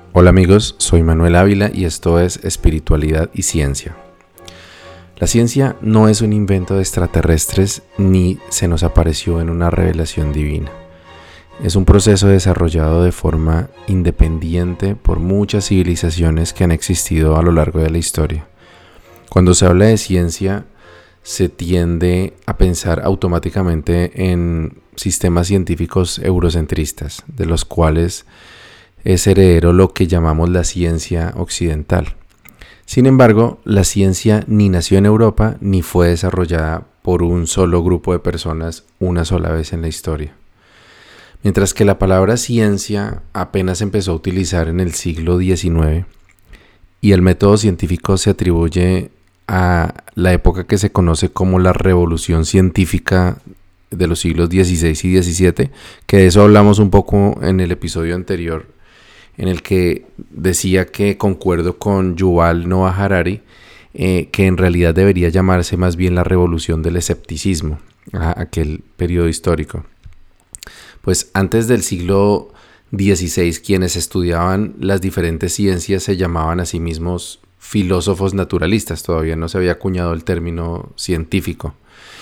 Hola amigos, soy Manuel Ávila y esto es Espiritualidad y Ciencia. La ciencia no es un invento de extraterrestres ni se nos apareció en una revelación divina. Es un proceso desarrollado de forma independiente por muchas civilizaciones que han existido a lo largo de la historia. Cuando se habla de ciencia, se tiende a pensar automáticamente en sistemas científicos eurocentristas, de los cuales es heredero lo que llamamos la ciencia occidental. Sin embargo, la ciencia ni nació en Europa ni fue desarrollada por un solo grupo de personas una sola vez en la historia. Mientras que la palabra ciencia apenas empezó a utilizar en el siglo XIX y el método científico se atribuye a la época que se conoce como la revolución científica de los siglos XVI y XVII, que de eso hablamos un poco en el episodio anterior, en el que decía que concuerdo con Yuval Noah Harari, que en realidad debería llamarse más bien la revolución del escepticismo, aquel periodo histórico. Pues antes del siglo XVI, quienes estudiaban las diferentes ciencias se llamaban a sí mismos filósofos naturalistas, todavía no se había acuñado el término científico,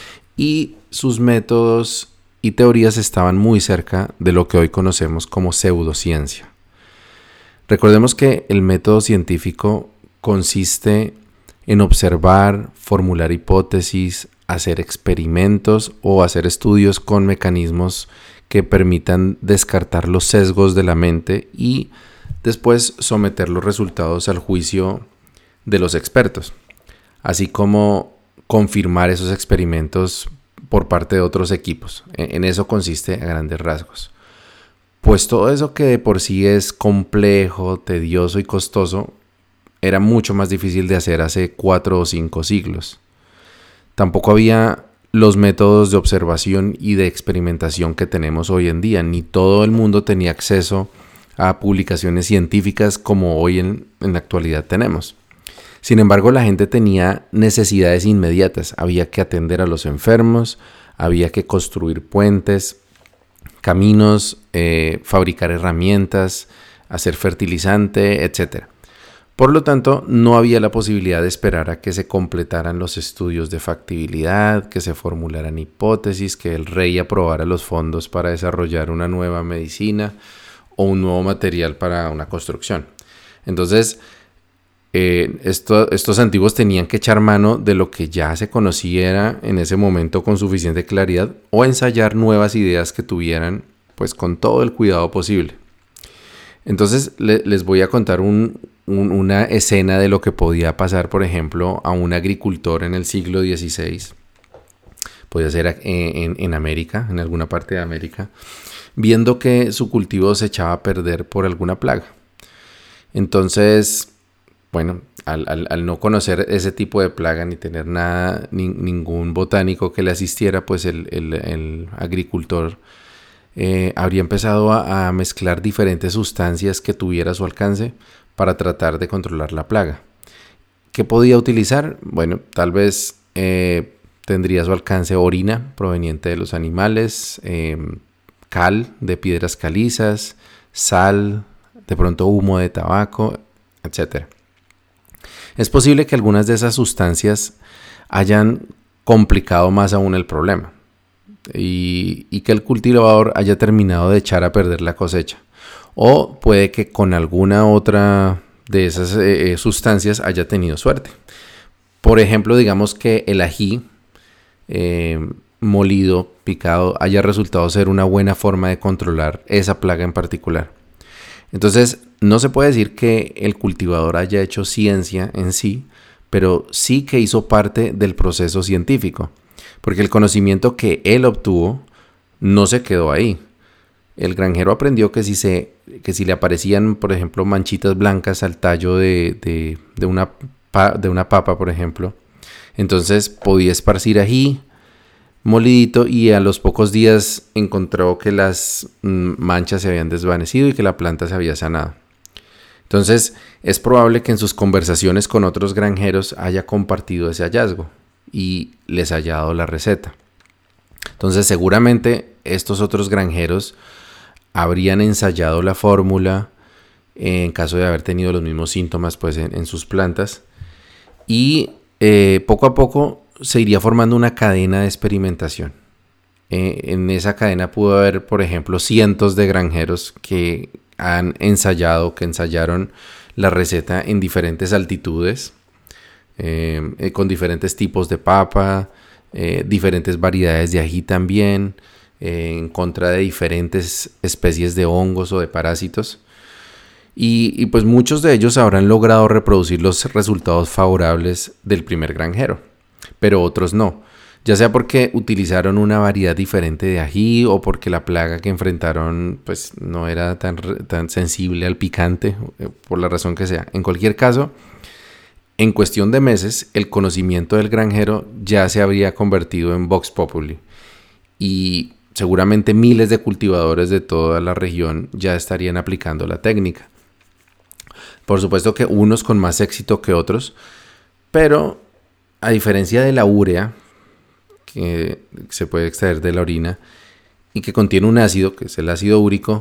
y sus métodos y teorías estaban muy cerca de lo que hoy conocemos como pseudociencia. Recordemos que el método científico consiste en observar, formular hipótesis, hacer experimentos o hacer estudios con mecanismos que permitan descartar los sesgos de la mente y después someter los resultados al juicio de los expertos, así como confirmar esos experimentos por parte de otros equipos. En eso consiste a grandes rasgos. Pues todo eso que de por sí es complejo, tedioso y costoso, era mucho más difícil de hacer hace 4 o 5 siglos. Tampoco había los métodos de observación y de experimentación que tenemos hoy en día, ni todo el mundo tenía acceso a publicaciones científicas como hoy en la actualidad tenemos. Sin embargo, la gente tenía necesidades inmediatas, había que atender a los enfermos, había que construir puentes, caminos, fabricar herramientas, hacer fertilizante, etc. Por lo tanto, no había la posibilidad de esperar a que se completaran los estudios de factibilidad, que se formularan hipótesis, que el rey aprobara los fondos para desarrollar una nueva medicina o un nuevo material para una construcción. Entonces, estos antiguos tenían que echar mano de lo que ya se conociera en ese momento con suficiente claridad o ensayar nuevas ideas que tuvieran pues con todo el cuidado posible. Entonces les voy a contar una escena de lo que podía pasar, por ejemplo, a un agricultor en el siglo XVI. Podía ser en América, en alguna parte de América, viendo que su cultivo se echaba a perder por alguna plaga. Entonces, bueno, al no conocer ese tipo de plaga ni tener nada, ningún botánico que le asistiera, pues el agricultor habría empezado a mezclar diferentes sustancias que tuviera a su alcance para tratar de controlar la plaga. ¿Qué podía utilizar? Bueno, tal vez tendría a su alcance orina proveniente de los animales, cal de piedras calizas, sal, de pronto humo de tabaco, etc. Es posible que algunas de esas sustancias hayan complicado más aún el problema y que el cultivador haya terminado de echar a perder la cosecha. O puede que con alguna otra de esas sustancias haya tenido suerte. Por ejemplo, digamos que el ají molido, picado, haya resultado ser una buena forma de controlar esa plaga en particular. Entonces, no se puede decir que el cultivador haya hecho ciencia en sí, pero sí que hizo parte del proceso científico, porque el conocimiento que él obtuvo no se quedó ahí. El granjero aprendió que si le aparecían, por ejemplo, manchitas blancas al tallo de una papa, por ejemplo, entonces podía esparcir ají molidito y a los pocos días encontró que las manchas se habían desvanecido y que la planta se había sanado. Entonces, es probable que en sus conversaciones con otros granjeros haya compartido ese hallazgo y les haya dado la receta. Entonces, seguramente estos otros granjeros habrían ensayado la fórmula en caso de haber tenido los mismos síntomas pues en sus plantas. Y poco a poco se iría formando una cadena de experimentación. En esa cadena pudo haber, por ejemplo, cientos de granjeros que ensayaron la receta en diferentes altitudes, con diferentes tipos de papa, diferentes variedades de ají también, en contra de diferentes especies de hongos o de parásitos. Y pues muchos de ellos habrán logrado reproducir los resultados favorables del primer granjero, pero otros no, ya sea porque utilizaron una variedad diferente de ají o porque la plaga que enfrentaron pues no era tan sensible al picante, por la razón que sea. En cualquier caso, en cuestión de meses, el conocimiento del granjero ya se habría convertido en Vox Populi y seguramente miles de cultivadores de toda la región ya estarían aplicando la técnica. Por supuesto que unos con más éxito que otros, pero a diferencia de la urea, que se puede extraer de la orina y que contiene un ácido, que es el ácido úrico,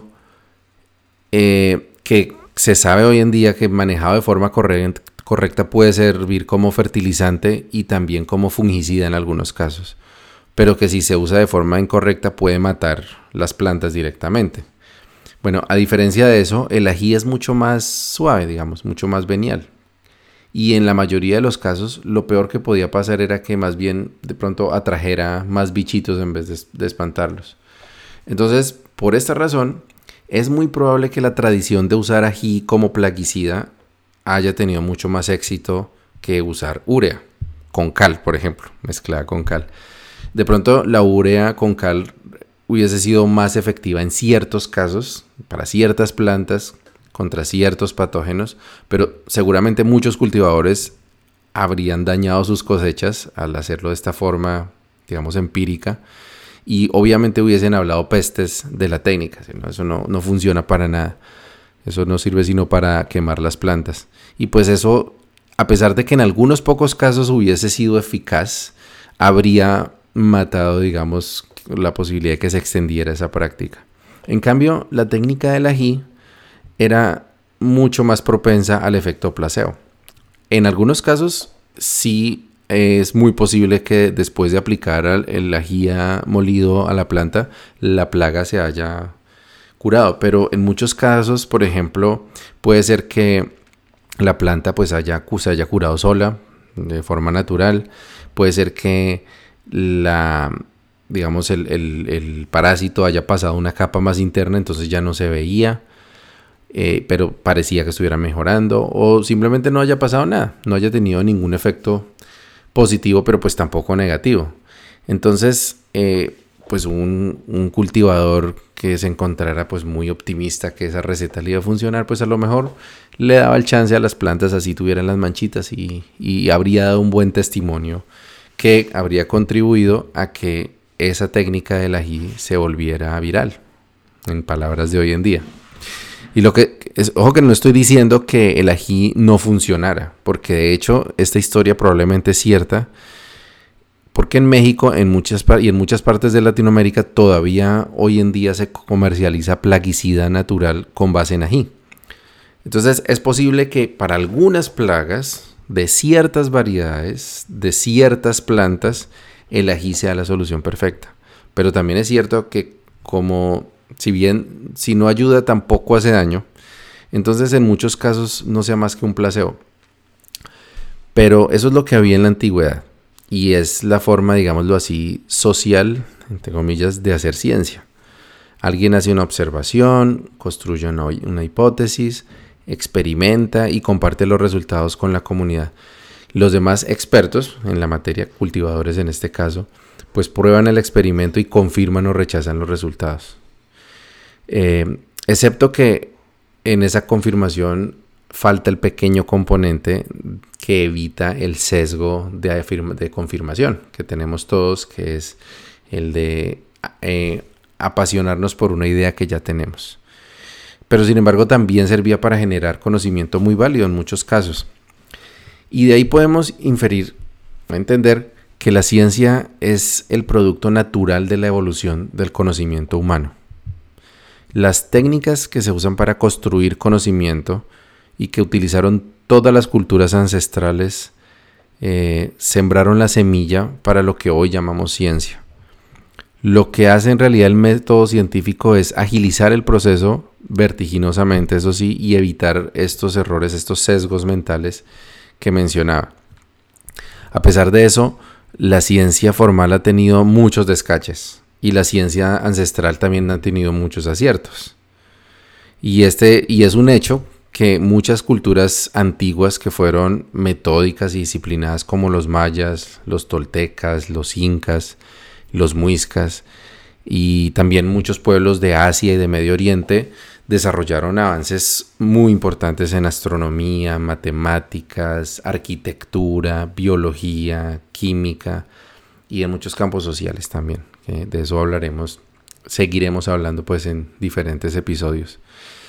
que se sabe hoy en día que manejado de forma correcta puede servir como fertilizante y también como fungicida en algunos casos, pero que si se usa de forma incorrecta puede matar las plantas directamente. Bueno, a diferencia de eso, el ají es mucho más suave, digamos, mucho más venial. Y en la mayoría de los casos, lo peor que podía pasar era que más bien de pronto atrajera más bichitos en vez de espantarlos. Entonces, por esta razón, es muy probable que la tradición de usar ají como plaguicida haya tenido mucho más éxito que usar urea, con cal, por ejemplo, mezclada con cal. De pronto, la urea con cal hubiese sido más efectiva en ciertos casos, para ciertas plantas, contra ciertos patógenos, pero seguramente muchos cultivadores habrían dañado sus cosechas al hacerlo de esta forma, digamos, empírica, y obviamente hubiesen hablado pestes de la técnica. Eso no funciona para nada. Eso no sirve sino para quemar las plantas. Y pues eso, a pesar de que en algunos pocos casos hubiese sido eficaz, habría matado, digamos, la posibilidad de que se extendiera esa práctica. En cambio, la técnica del ají era mucho más propensa al efecto placebo. En algunos casos sí es muy posible que después de aplicar el ají molido a la planta, la plaga se haya curado, pero en muchos casos, por ejemplo, puede ser que la planta pues se haya curado sola, de forma natural. Puede ser que digamos el parásito haya pasado una capa más interna, entonces ya no se veía, pero parecía que estuviera mejorando, o simplemente no haya pasado nada, no haya tenido ningún efecto positivo, pero pues tampoco negativo. Entonces, pues un cultivador que se encontrara pues muy optimista que esa receta le iba a funcionar, pues a lo mejor le daba el chance a las plantas así tuvieran las manchitas y habría dado un buen testimonio que habría contribuido a que esa técnica del ají se volviera viral, en palabras de hoy en día. Y ojo que no estoy diciendo que el ají no funcionara, porque de hecho esta historia probablemente es cierta, porque en México y en muchas partes de Latinoamérica todavía hoy en día se comercializa plaguicida natural con base en ají. Entonces es posible que para algunas plagas de ciertas variedades, de ciertas plantas, el ají sea la solución perfecta. Pero también es cierto que si no ayuda tampoco hace daño, entonces en muchos casos no sea más que un placebo. Pero eso es lo que había en la antigüedad y es la forma, digámoslo así, social, entre comillas, de hacer ciencia. Alguien hace una observación, construye una hipótesis, experimenta y comparte los resultados con la comunidad. Los demás expertos en la materia, cultivadores en este caso, pues prueban el experimento y confirman o rechazan los resultados. Excepto que en esa confirmación falta el pequeño componente que evita el sesgo de confirmación que tenemos todos, que es el de apasionarnos por una idea que ya tenemos. Pero sin embargo también servía para generar conocimiento muy válido en muchos casos. Y de ahí podemos inferir o entender que la ciencia es el producto natural de la evolución del conocimiento humano. Las técnicas que se usan para construir conocimiento y que utilizaron todas las culturas ancestrales sembraron la semilla para lo que hoy llamamos ciencia. Lo que hace en realidad el método científico es agilizar el proceso vertiginosamente, eso sí, y evitar estos errores, estos sesgos mentales que mencionaba. A pesar de eso, la ciencia formal ha tenido muchos descaches y la ciencia ancestral también ha tenido muchos aciertos. Y es un hecho que muchas culturas antiguas que fueron metódicas y disciplinadas, como los mayas, los toltecas, los incas, los muiscas y también muchos pueblos de Asia y de Medio Oriente, desarrollaron avances muy importantes en astronomía, matemáticas, arquitectura, biología, química y en muchos campos sociales también. De eso seguiremos hablando pues en diferentes episodios.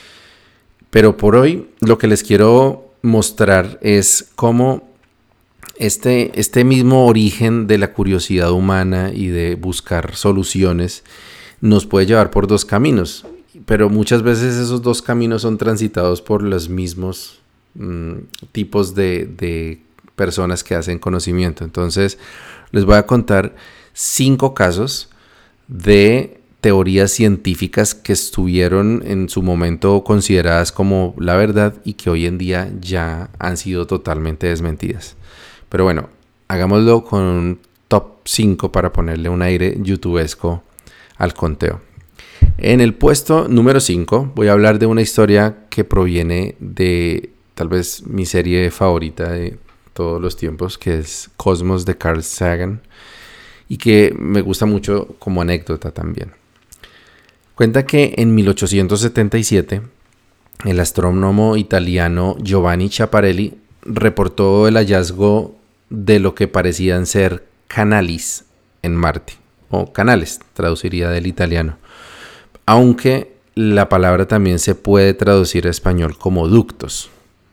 Pero por hoy lo que les quiero mostrar es cómo este mismo origen de la curiosidad humana y de buscar soluciones nos puede llevar por dos caminos, pero muchas veces esos dos caminos son transitados por los mismos tipos de personas que hacen conocimiento. Entonces les voy a contar 5 casos de teorías científicas que estuvieron en su momento consideradas como la verdad y que hoy en día ya han sido totalmente desmentidas. Pero bueno, hagámoslo con un top 5 para ponerle un aire youtubesco al conteo. En el puesto número 5 voy a hablar de una historia que proviene de tal vez mi serie favorita de todos los tiempos, que es Cosmos de Carl Sagan, y que me gusta mucho como anécdota también. Cuenta que en 1877 el astrónomo italiano Giovanni Schiaparelli reportó el hallazgo de lo que parecían ser canalis en Marte, o canales, traduciría del italiano, aunque la palabra también se puede traducir a español como ductos.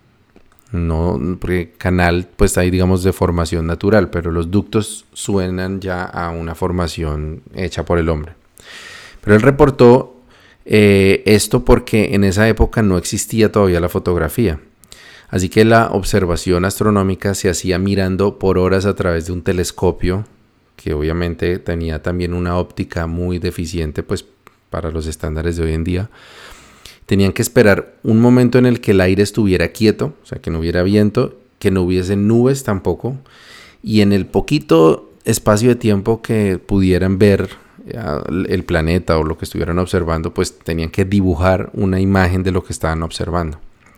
No, porque canal pues hay digamos de formación natural, pero los ductos suenan ya a una formación hecha por el hombre. Pero él reportó esto porque en esa época no existía todavía la fotografía. Así que la observación astronómica se hacía mirando por horas a través de un telescopio, que obviamente tenía también una óptica muy deficiente pues, para los estándares de hoy en día. Tenían que esperar un momento en el que el aire estuviera quieto, o sea, que no hubiera viento, que no hubiese nubes tampoco, y en el poquito espacio de tiempo que pudieran ver el planeta o lo que estuvieran observando, pues tenían que dibujar una imagen de lo que estaban observando.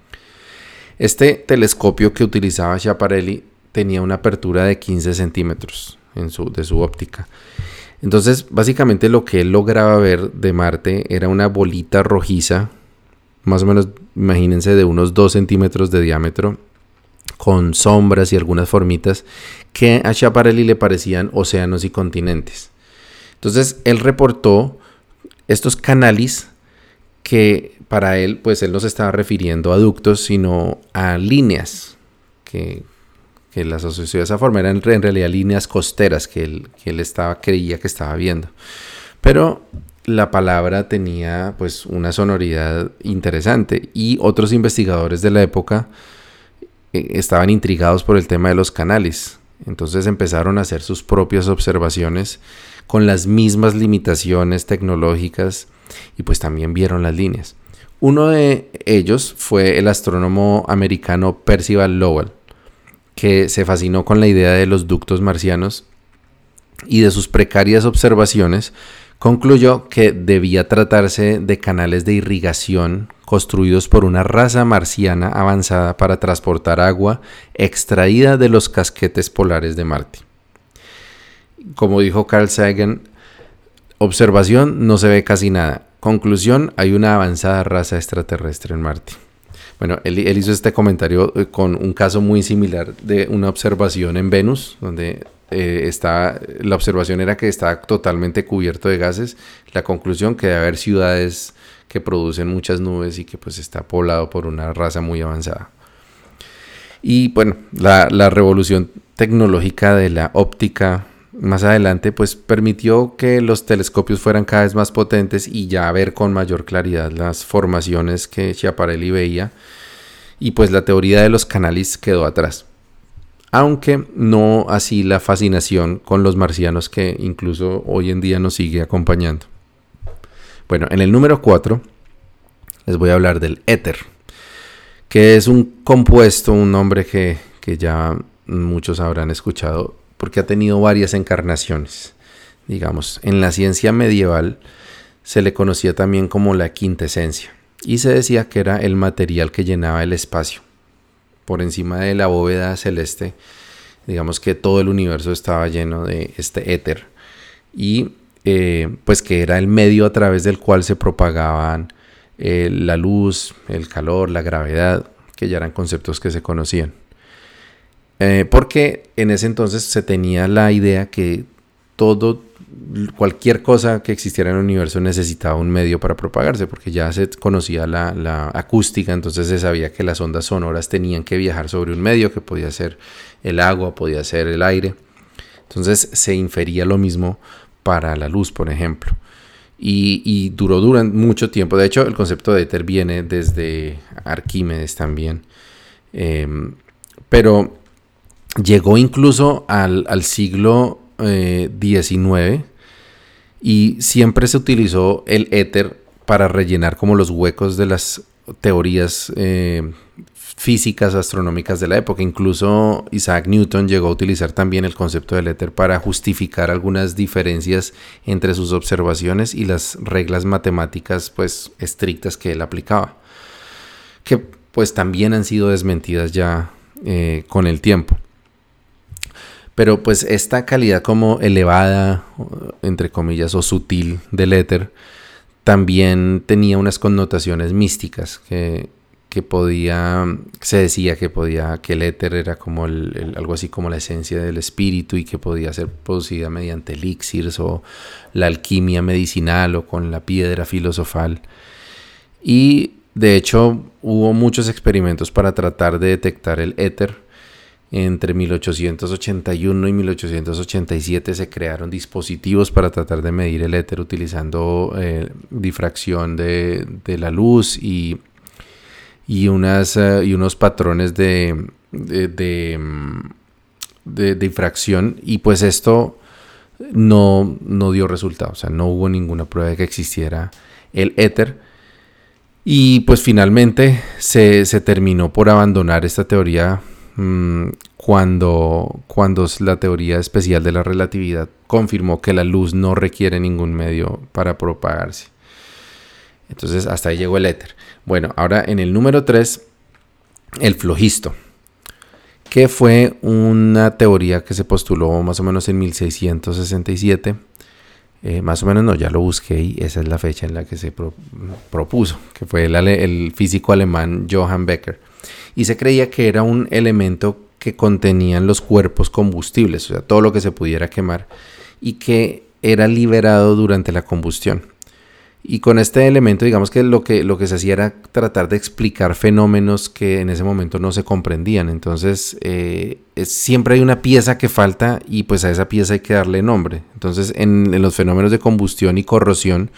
Este telescopio que utilizaba Schiaparelli tenía una apertura de 15 centímetros de su óptica. Entonces, básicamente lo que él lograba ver de Marte era una bolita rojiza, más o menos, imagínense, de unos 2 centímetros de diámetro, con sombras y algunas formitas que a Schiaparelli le parecían océanos y continentes. Entonces él reportó estos canales que para él, pues él no se estaba refiriendo a ductos, sino a líneas que las asoció de esa forma. Eran en realidad líneas costeras que él creía que estaba viendo. Pero la palabra tenía pues una sonoridad interesante y otros investigadores de la época estaban intrigados por el tema de los canales. Entonces empezaron a hacer sus propias observaciones con las mismas limitaciones tecnológicas y pues también vieron las líneas. Uno de ellos fue el astrónomo americano Percival Lowell, que se fascinó con la idea de los ductos marcianos y de sus precarias observaciones concluyó que debía tratarse de canales de irrigación construidos por una raza marciana avanzada para transportar agua extraída de los casquetes polares de Marte. Como dijo Carl Sagan, observación, no se ve casi nada. Conclusión, hay una avanzada raza extraterrestre en Marte. Bueno, él hizo este comentario con un caso muy similar de una observación en Venus, donde la observación era que está totalmente cubierto de gases. La conclusión, que debe haber ciudades que producen muchas nubes y que pues está poblado por una raza muy avanzada. Y bueno, la revolución tecnológica de la óptica más adelante, pues permitió que los telescopios fueran cada vez más potentes y ya ver con mayor claridad las formaciones que Schiaparelli veía, y pues la teoría de los canales quedó atrás. Aunque no así la fascinación con los marcianos, que incluso hoy en día nos sigue acompañando. Bueno, en el número 4 les voy a hablar del éter, que es un compuesto, un nombre que ya muchos habrán escuchado porque ha tenido varias encarnaciones. Digamos, en la ciencia medieval se le conocía también como la quintesencia y se decía que era el material que llenaba el espacio. Por encima de la bóveda celeste, digamos que todo el universo estaba lleno de este éter y pues que era el medio a través del cual se propagaban la luz, el calor, la gravedad, que ya eran conceptos que se conocían. Porque en ese entonces se tenía la idea que cualquier cosa que existiera en el universo necesitaba un medio para propagarse, porque ya se conocía la acústica, entonces se sabía que las ondas sonoras tenían que viajar sobre un medio, que podía ser el agua, podía ser el aire. Entonces se infería lo mismo para la luz, por ejemplo. Y duró durante mucho tiempo. De hecho, el concepto de éter viene desde Arquímedes también. Pero llegó incluso al siglo XIX y siempre se utilizó el éter para rellenar como los huecos de las teorías físicas astronómicas de la época. Incluso Isaac Newton llegó a utilizar también el concepto del éter para justificar algunas diferencias entre sus observaciones y las reglas matemáticas pues estrictas que él aplicaba, que pues también han sido desmentidas ya con el tiempo. Pero pues esta calidad como elevada, entre comillas, o sutil del éter también tenía unas connotaciones místicas que se decía que el éter era como algo así como la esencia del espíritu y que podía ser producida mediante elixires o la alquimia medicinal o con la piedra filosofal. Y de hecho hubo muchos experimentos para tratar de detectar el éter. Entre 1881 y 1887 se crearon dispositivos para tratar de medir el éter utilizando difracción de la luz y unos patrones de difracción, y pues esto no dio resultado. O sea, no hubo ninguna prueba de que existiera el éter. Y pues finalmente se terminó por abandonar esta teoría cuando la teoría especial de la relatividad confirmó que la luz no requiere ningún medio para propagarse. Entonces hasta ahí llegó el éter. Bueno, ahora en el número 3, el flogisto, que fue una teoría que se postuló más o menos en 1667. Más o menos no, ya lo busqué y esa es la fecha en la que se propuso, que fue el físico alemán Johann Becker. Y se creía que era un elemento que contenían los cuerpos combustibles, o sea, todo lo que se pudiera quemar, y que era liberado durante la combustión. Y con este elemento, digamos que lo que se hacía era tratar de explicar fenómenos que en ese momento no se comprendían. Entonces, siempre hay una pieza que falta y pues a esa pieza hay que darle nombre. Entonces, en los fenómenos de combustión y corrosión,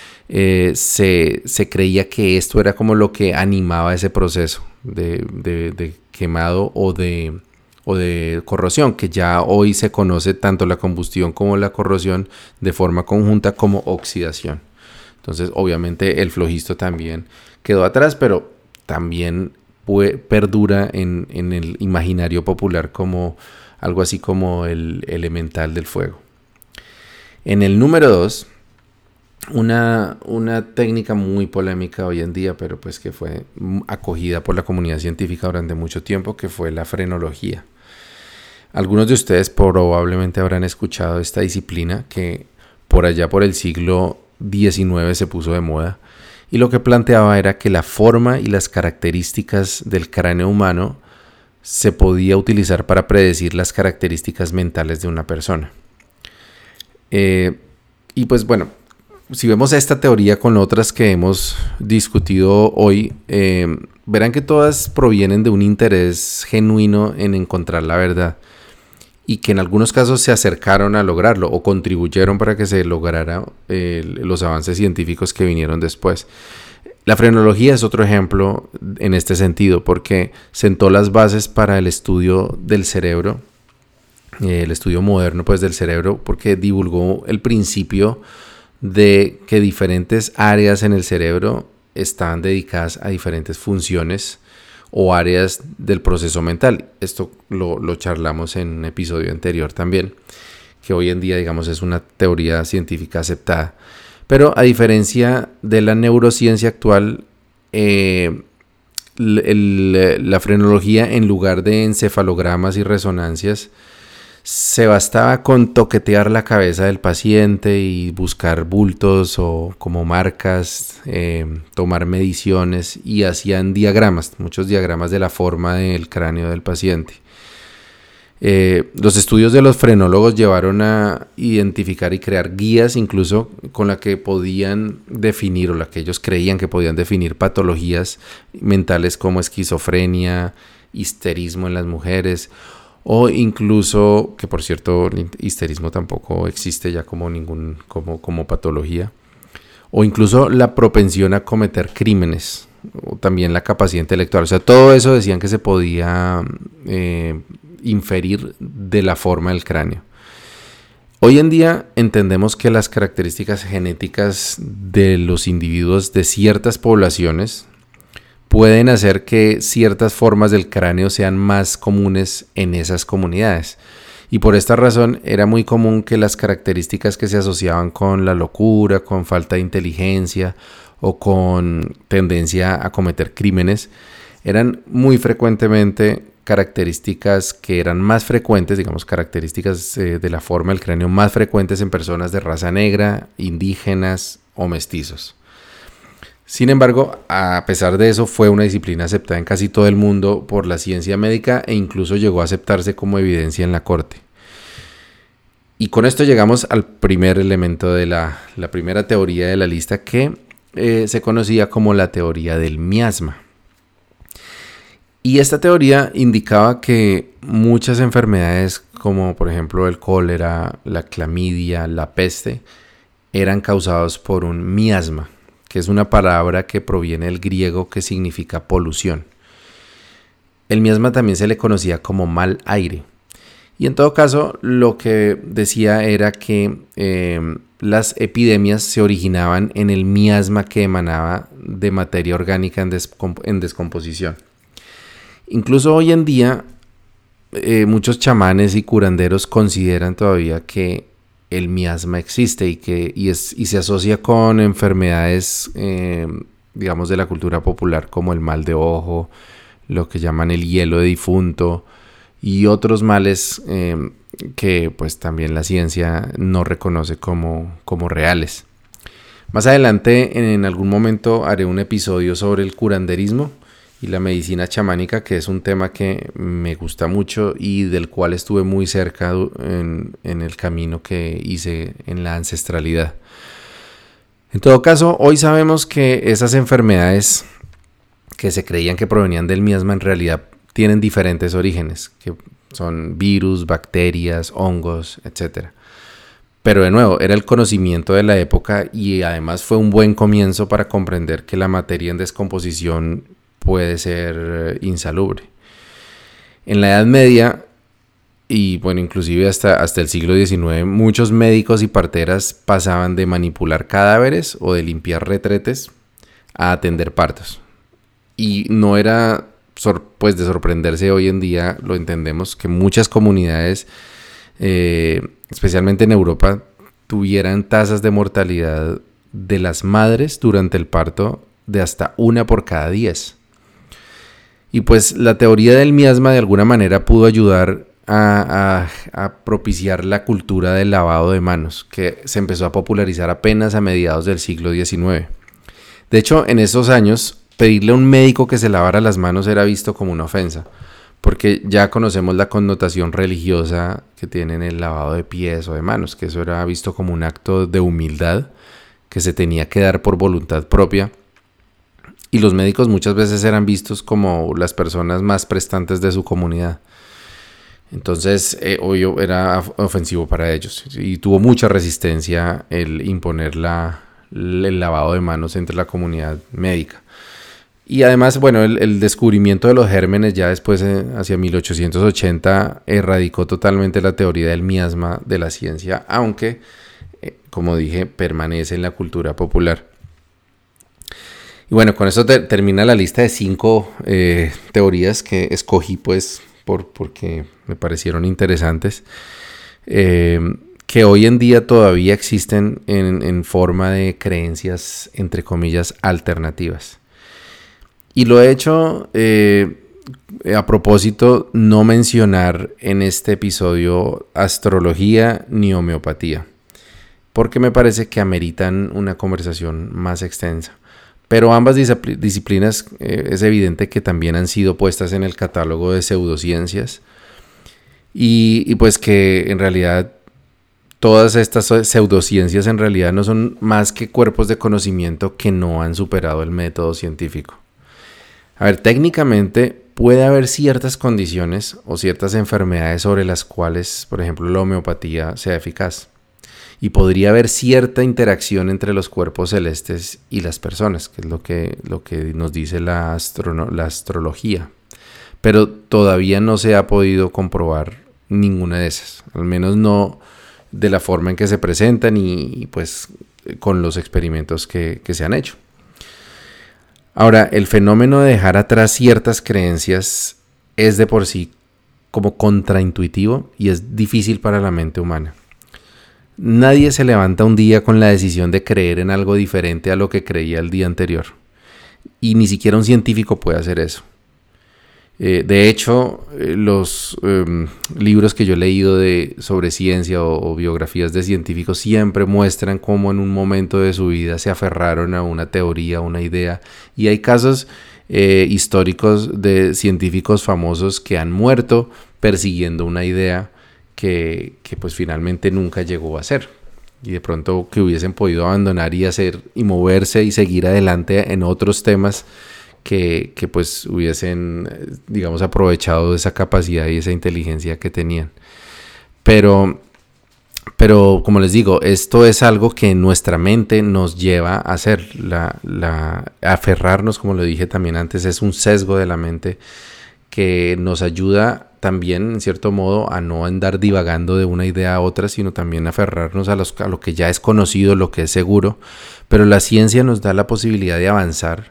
se creía que esto era como lo que animaba ese proceso de quemado o de corrosión, que ya hoy se conoce tanto la combustión como la corrosión de forma conjunta como oxidación. Entonces, obviamente, el flogisto también quedó atrás, pero también perdura en el imaginario popular como algo así como el elemental del fuego. En el número 2, una técnica muy polémica hoy en día, pero pues que fue acogida por la comunidad científica durante mucho tiempo, que fue la frenología. Algunos de ustedes probablemente habrán escuchado esta disciplina que por allá por el siglo XIX se puso de moda, y lo que planteaba era que la forma y las características del cráneo humano se podía utilizar para predecir las características mentales de una persona. Y pues bueno, si vemos esta teoría con otras que hemos discutido hoy, verán que todas provienen de un interés genuino en encontrar la verdad. y que en algunos casos se acercaron a lograrlo o contribuyeron para que se lograra los avances científicos que vinieron después. La frenología es otro ejemplo en este sentido, porque sentó las bases para el estudio del cerebro, el estudio moderno pues del cerebro, porque divulgó el principio de que diferentes áreas en el cerebro estaban dedicadas a diferentes funciones o áreas del proceso mental. Esto lo charlamos en un episodio anterior también, que hoy en día, digamos, es una teoría científica aceptada. Pero a diferencia de la neurociencia actual, la frenología, en lugar de encefalogramas y resonancias, se bastaba con toquetear la cabeza del paciente y buscar bultos o como marcas, tomar mediciones, y hacían diagramas, muchos diagramas de la forma del cráneo del paciente. Los estudios de los frenólogos llevaron a identificar y crear guías incluso con la que podían definir, o la que ellos creían que podían definir, patologías mentales como esquizofrenia, histerismo en las mujeres, o incluso, que por cierto el histerismo tampoco existe ya como patología, o incluso la propensión a cometer crímenes, o también la capacidad intelectual. O sea, todo eso decían que se podía inferir de la forma del cráneo. Hoy en día entendemos que las características genéticas de los individuos de ciertas poblaciones pueden hacer que ciertas formas del cráneo sean más comunes en esas comunidades. Y por esta razón era muy común que las características que se asociaban con la locura, con falta de inteligencia o con tendencia a cometer crímenes eran muy frecuentemente características que eran más frecuentes, digamos, características de la forma del cráneo más frecuentes en personas de raza negra, indígenas o mestizos. Sin embargo, a pesar de eso, fue una disciplina aceptada en casi todo el mundo por la ciencia médica e incluso llegó a aceptarse como evidencia en la corte. Y con esto llegamos al primer elemento de la primera teoría de la lista, que se conocía como la teoría del miasma. Y esta teoría indicaba que muchas enfermedades, como por ejemplo el cólera, la clamidia, la peste, eran causados por un miasma, que es una palabra que proviene del griego que significa polución. El miasma también se le conocía como mal aire. Y en todo caso, lo que decía era que las epidemias se originaban en el miasma que emanaba de materia orgánica en descomposición. Incluso hoy en día, muchos chamanes y curanderos consideran todavía que el miasma existe y se asocia con enfermedades, digamos, de la cultura popular, como el mal de ojo, lo que llaman el hielo de difunto y otros males que pues también la ciencia no reconoce como reales. Más adelante, en algún momento, haré un episodio sobre el curanderismo y la medicina chamánica, que es un tema que me gusta mucho y del cual estuve muy cerca en el camino que hice en la ancestralidad. En todo caso, hoy sabemos que esas enfermedades que se creían que provenían del miasma en realidad tienen diferentes orígenes, que son virus, bacterias, hongos, etc. Pero de nuevo, era el conocimiento de la época y además fue un buen comienzo para comprender que la materia en descomposición puede ser insalubre. En la Edad Media, y bueno, inclusive hasta el siglo XIX, muchos médicos y parteras pasaban de manipular cadáveres o de limpiar retretes a atender partos. Y no era pues de sorprenderse, hoy en día lo entendemos, que muchas comunidades, especialmente en Europa, tuvieran tasas de mortalidad de las madres durante el parto de hasta 1 por cada 10. Y pues la teoría del miasma de alguna manera pudo ayudar a propiciar la cultura del lavado de manos, que se empezó a popularizar apenas a mediados del siglo XIX. De hecho, en esos años, pedirle a un médico que se lavara las manos era visto como una ofensa, porque ya conocemos la connotación religiosa que tiene el lavado de pies o de manos, que eso era visto como un acto de humildad que se tenía que dar por voluntad propia. Y los médicos muchas veces eran vistos como las personas más prestantes de su comunidad. Entonces, obvio, era ofensivo para ellos y tuvo mucha resistencia el imponer el lavado de manos entre la comunidad médica. Y además, bueno, el descubrimiento de los gérmenes ya después, hacia 1880, erradicó totalmente la teoría del miasma de la ciencia, aunque, como dije, permanece en la cultura popular. Y bueno, con eso termina la lista de 5 teorías que escogí, pues, porque me parecieron interesantes, que hoy en día todavía existen en forma de creencias, entre comillas, alternativas. Y lo he hecho a propósito no mencionar en este episodio astrología ni homeopatía, porque me parece que ameritan una conversación más extensa. Pero ambas disciplinas es evidente que también han sido puestas en el catálogo de pseudociencias y pues que en realidad todas estas pseudociencias en realidad no son más que cuerpos de conocimiento que no han superado el método científico. A ver, técnicamente puede haber ciertas condiciones o ciertas enfermedades sobre las cuales, por ejemplo, la homeopatía sea eficaz. Y podría haber cierta interacción entre los cuerpos celestes y las personas, que es lo que nos dice la astrología. Pero todavía no se ha podido comprobar ninguna de esas, al menos no de la forma en que se presentan y pues con los experimentos que se han hecho. Ahora, el fenómeno de dejar atrás ciertas creencias es de por sí como contraintuitivo y es difícil para la mente humana. Nadie se levanta un día con la decisión de creer en algo diferente a lo que creía el día anterior. Y ni siquiera un científico puede hacer eso. De hecho, los libros que yo he leído sobre ciencia o biografías de científicos siempre muestran cómo en un momento de su vida se aferraron a una teoría, a una idea. Y hay casos históricos de científicos famosos que han muerto persiguiendo una idea que pues finalmente nunca llegó a ser. Y de pronto que hubiesen podido abandonar y hacer y moverse y seguir adelante en otros temas que pues hubiesen, digamos, aprovechado esa capacidad y esa inteligencia que tenían. Pero como les digo, esto es algo que nuestra mente nos lleva a hacer. Aferrarnos, como lo dije también antes, es un sesgo de la mente que nos ayuda también, en cierto modo, a no andar divagando de una idea a otra, sino también aferrarnos a lo que ya es conocido, lo que es seguro. Pero la ciencia nos da la posibilidad de avanzar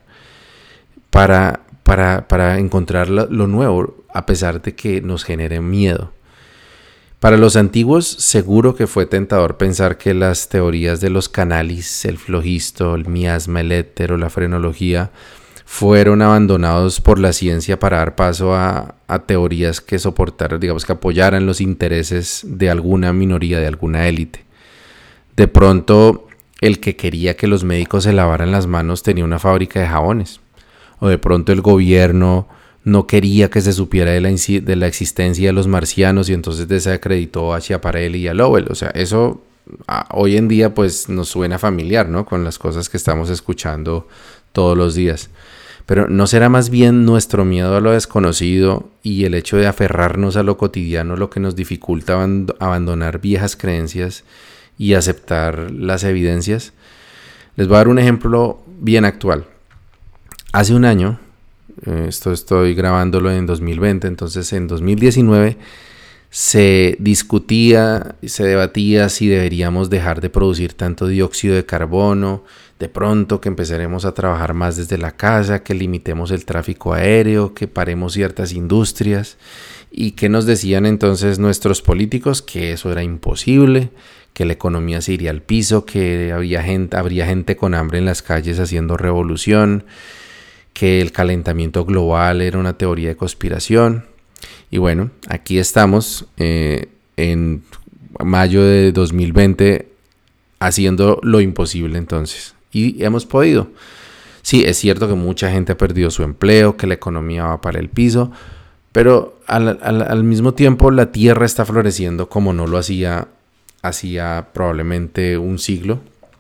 para encontrar lo nuevo, a pesar de que nos genere miedo. Para los antiguos, seguro que fue tentador pensar que las teorías de los canalis, el flogisto, el miasma, el éter o la frenología fueron abandonados por la ciencia para dar paso a teorías que soportaran, digamos, que apoyaran los intereses de alguna minoría, de alguna élite. De pronto, el que quería que los médicos se lavaran las manos tenía una fábrica de jabones. O de pronto el gobierno no quería que se supiera de la existencia de los marcianos y entonces desacreditó a Schiaparelli y a Lowell. O sea, eso hoy en día pues nos suena familiar, ¿no? Con las cosas que estamos escuchando todos los días. Pero ¿no será más bien nuestro miedo a lo desconocido y el hecho de aferrarnos a lo cotidiano lo que nos dificulta abandonar viejas creencias y aceptar las evidencias? Les voy a dar un ejemplo bien actual. Hace un año, esto estoy grabándolo en 2020, entonces en 2019 se discutía, se debatía si deberíamos dejar de producir tanto dióxido de carbono, de pronto que empezaremos a trabajar más desde la casa, que limitemos el tráfico aéreo, que paremos ciertas industrias. ¿Y qué nos decían entonces nuestros políticos? Que eso era imposible, que la economía se iría al piso, que habría gente con hambre en las calles haciendo revolución, que el calentamiento global era una teoría de conspiración. Y bueno, aquí estamos en mayo de 2020 haciendo lo imposible entonces. Y hemos podido. Sí, es cierto que mucha gente ha perdido su empleo, que la economía va para el piso, pero al mismo tiempo la tierra está floreciendo como no lo hacía probablemente un siglo.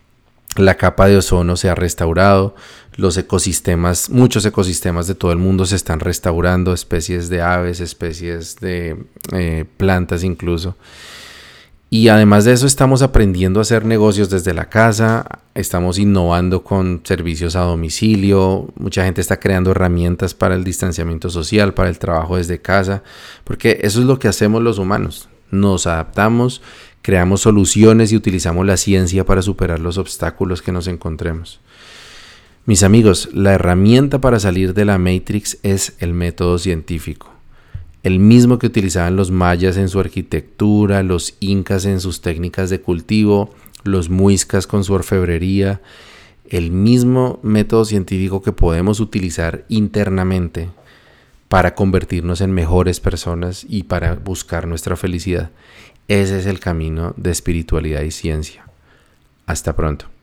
La capa de ozono se ha restaurado, muchos ecosistemas de todo el mundo se están restaurando, especies de aves, especies de plantas incluso. Y además de eso estamos aprendiendo a hacer negocios desde la casa, estamos innovando con servicios a domicilio, mucha gente está creando herramientas para el distanciamiento social, para el trabajo desde casa, porque eso es lo que hacemos los humanos, nos adaptamos, creamos soluciones y utilizamos la ciencia para superar los obstáculos que nos encontremos. Mis amigos, la herramienta para salir de la Matrix es el método científico. El mismo que utilizaban los mayas en su arquitectura, los incas en sus técnicas de cultivo, los muiscas con su orfebrería, el mismo método científico que podemos utilizar internamente para convertirnos en mejores personas y para buscar nuestra felicidad. Ese es el camino de espiritualidad y ciencia. Hasta pronto.